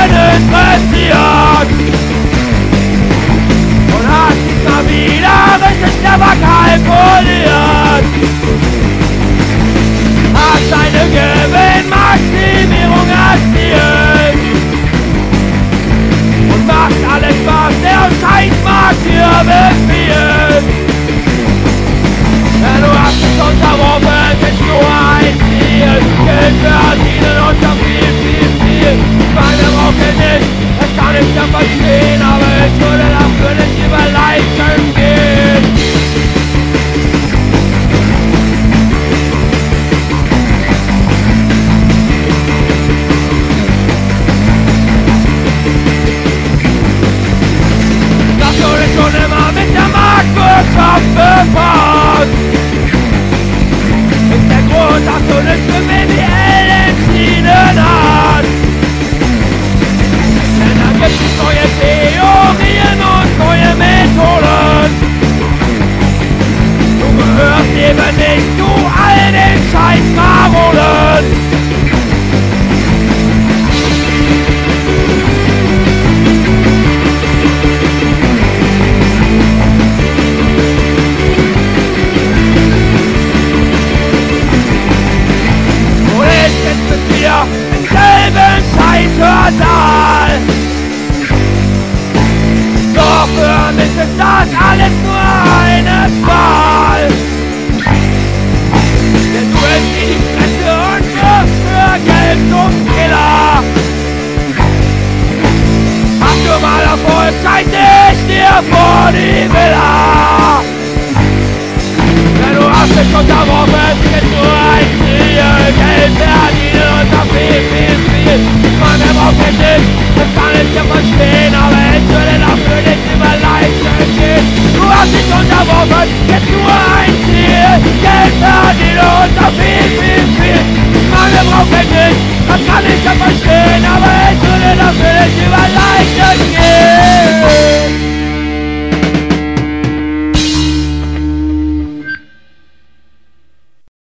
keinen interessiert. Und hast diesmal wieder richtig clever kalkuliert. Hast eine Gewinnmaximierung erzielt und macht alles, was der Scheißmarkt dir befiehlt. Denn du hast es unterworfen, ist nur ein Ziel. Geld verdienen und noch viel, viel, viel. Ich meine, brauche nicht, ich kann nicht mehr verstehen, aber ich würde dafür nicht über Leichen gehen. Dass du dich schon immer mit der Marktwirtschaft befasst, ist der Grund, dass du dich für BWL entschieden hast. Denn da gibt es neue Theorien und neue Methoden. Du gehörst eben nicht zu all den Scheißmarolen. Im selben Scheißhörsaal. Doch für mich ist das alles nur eine Qual. Denn du hältst dir die Fresse und wirfst für Geld zum Killer. Hast du mal Erfolg, scheiße ich dir vor die Villa. Denn du hast dich unterworfen, ist nur ein Ziel. Geld verdienen und noch viel, viel, viel. Man, wer braucht mich nicht, das kann ich ja verstehen.